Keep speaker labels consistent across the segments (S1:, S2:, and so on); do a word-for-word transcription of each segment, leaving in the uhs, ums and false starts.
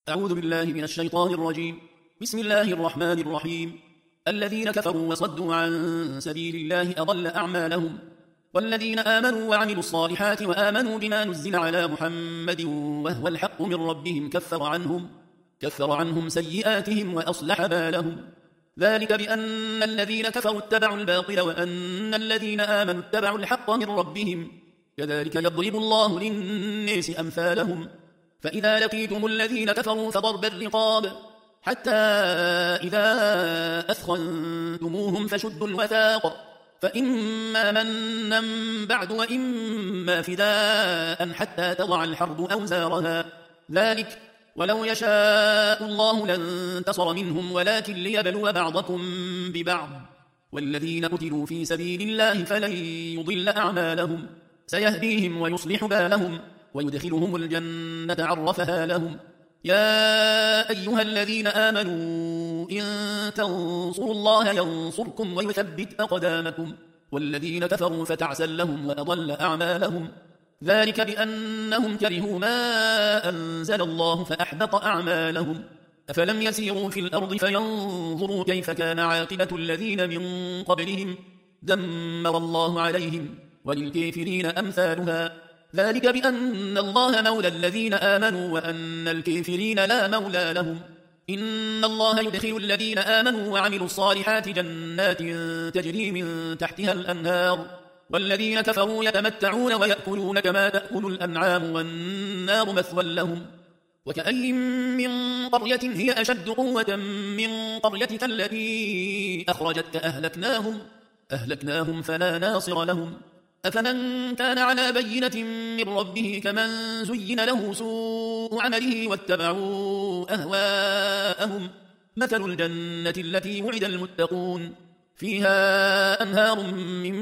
S1: أعوذ بالله من الشيطان الرجيم. بسم الله الرحمن الرحيم. الذين كفروا وصدوا عن سبيل الله أضل أعمالهم، والذين آمنوا وعملوا الصالحات وآمنوا بما نزل على محمد وهو الحق من ربهم كفر عنهم كفر عنهم سيئاتهم وأصلح بالهم. ذلك بأن الذين كفروا اتبعوا الباطل وأن الذين آمنوا اتبعوا الحق من ربهم، كذلك يضرب الله للناس أمثالهم. فإذا لقيتم الذين كفروا فضرب الرقاب حتى إذا أثخنتموهم فشدوا الوثاق، فإما منا بعد وإما فداء حتى تضع الحرب أوزارها. ذلك ولو يشاء الله لانتصر منهم ولكن ليبلو بعضكم ببعض، والذين قتلوا في سبيل الله فلن يضل أعمالهم، سيهديهم ويصلح بالهم ويدخلهم الجنة عرفها لهم. يا أيها الذين آمنوا إن تنصروا الله ينصركم ويثبت أقدامكم، والذين كفروا فتعسا لهم وأضل أعمالهم. ذلك بأنهم كرهوا ما أنزل الله فأحبط أعمالهم. أفلم يسيروا في الأرض فينظروا كيف كان عاقبة الذين من قبلهم، دمر الله عليهم وللكافرين أمثالها. ذلك بأن الله مولى الذين آمنوا وأن الكافرين لا مولى لهم. إن الله يدخل الذين آمنوا وعملوا الصالحات جنات تجري من تحتها الأنهار، والذين كفروا يتمتعون ويأكلون كما تأكل الأنعام والنار مثوى لهم. وكأي من قرية هي أشد قوة من قريتك التي أخرجتك أهلكناهم أهلكناهم فلا ناصر لهم. أفمن كان على بينة من ربه كمن زين له سوء عمله واتبعوا أهواءهم. مثل الجنة التي وعد المتقون فيها أنهار من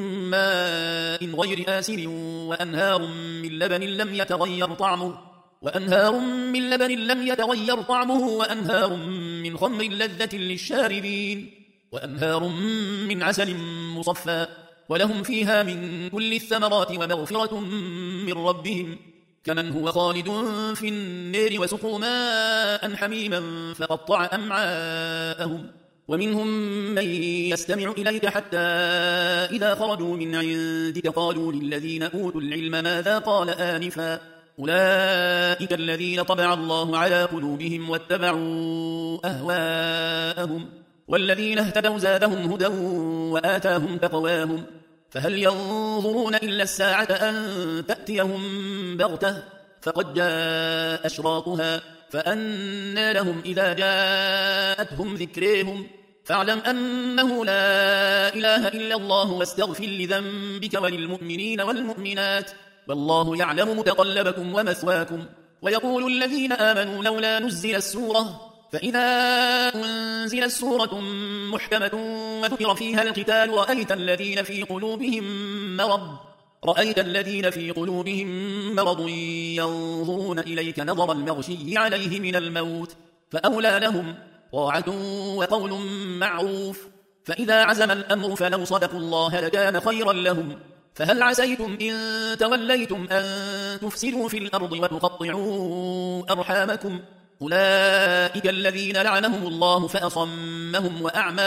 S1: ماء غير آسن وأنهار من لبن لم يتغير طعمه وأنهار من لبن لم يتغير طعمه وأنهار من خمر لذة للشاربين وأنهار من عسل مصفى، ولهم فيها من كل الثمرات ومغفرة من ربهم، كمن هو خالد في النار وسقوا ماء حميما فقطع أمعاءهم. ومنهم من يستمع إليك حتى إذا خرجوا من عندك قالوا للذين أوتوا العلم ماذا قال آنفا، أولئك الذين طبع الله على قلوبهم واتبعوا أهواءهم، والذين اهتدوا زادهم هدى وآتاهم تقواهم. فهل ينظرون إلا الساعة أن تأتيهم بغتة فقد جاء أشراطها، فأنى لهم إذا جاءتهم ذكريهم. فاعلم أنه لا إله إلا الله واستغفر لذنبك وللمؤمنين والمؤمنات، والله يعلم متقلبكم ومثواكم. ويقول الذين آمنوا لولا نزل السورة، فإذا أنزل السورة محكمة وذكر فيها القتال رأيت الذين في قلوبهم مرض رأيت الذين في قلوبهم مرض ينظرون إليك نظر المغشي عليه من الموت، فأولى لهم طاعة وقول معروف. فإذا عزم الأمر فلو صدقوا الله لكان خيرا لهم. فهل عسيتم إن توليتم أن تفسدوا في الأرض وتقطعوا أرحامكم، أولئك الذين لعنهم الله فأصمهم وأعمى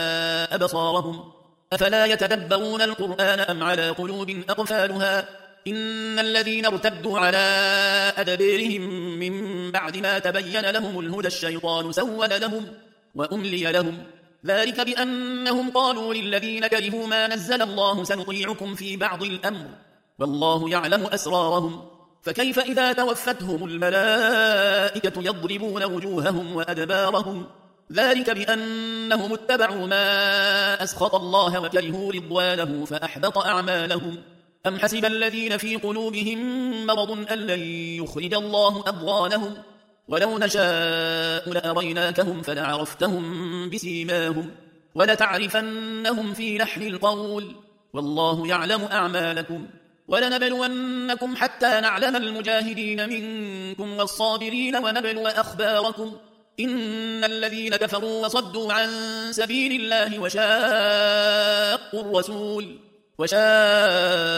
S1: أبصارهم. أفلا يتدبرون القرآن أم على قلوب أقفالها. إن الذين ارتدوا على أدبارهم من بعد ما تبين لهم الهدى الشيطان سول لهم وأملي لهم. ذلك بأنهم قالوا للذين كرهوا ما نزل الله سنطيعكم في بعض الأمر والله يعلم أسرارهم. فكيف إذا توفتهم الملائكة يضربون وجوههم وأدبارهم. ذلك بأنهم اتبعوا ما أسخط الله وكرهوا رضوانه فأحبط أعمالهم. أم حسب الذين في قلوبهم مرض أن لن يخرج الله أضغانهم، ولو نشاء لأريناكهم فلعرفتهم بسيماهم ولتعرفنهم في لحن القول، والله يعلم أعمالكم. ولنبلونكم حتى نعلم المجاهدين منكم والصابرين ونبلو أخباركم. إن الذين كفروا وصدوا عن سبيل الله وشاقوا الرسول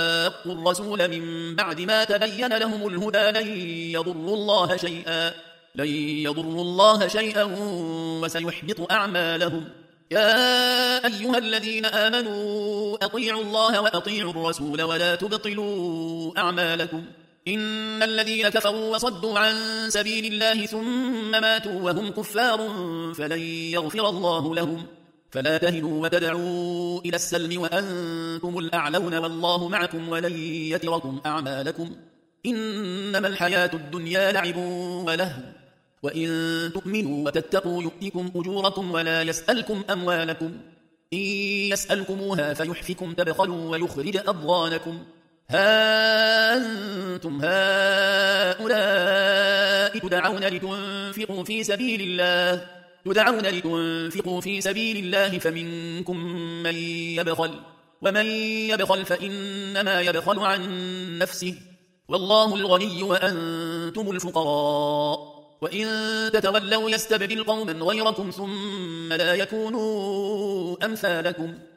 S1: وشاقوا الرسول من بعد ما تبين لهم الهدى لن يضروا الله شيئا لن يضروا الله شيئا وسيحبط أعمالهم. يا أيها الذين آمنوا أطيعوا الله وأطيعوا الرسول ولا تبطلوا أعمالكم. إن الذين كفروا وصدوا عن سبيل الله ثم ماتوا وهم كفار فلن يغفر الله لهم. فلا تهنوا وتدعوا إلى السلم وأنتم الأعلون والله معكم ولن يتركم أعمالكم. إنما الحياة الدنيا لعب ولهو وإن تؤمنوا وتتقوا يؤتكم أجوركم ولا يسألكم أموالكم. إن يسألكموها فيحفكم تبخلوا ويخرج أضغانكم. ها أنتم هؤلاء تدعون لتنفقوا في سبيل الله تدعون لتنفقوا في سبيل الله فمنكم من يبخل ومن يبخل فإنما يبخل عن نفسه والله الغني وأنتم الفقراء. وإن تتولوا يستبدل قوما غيركم ثم لا يكونوا أمثالكم.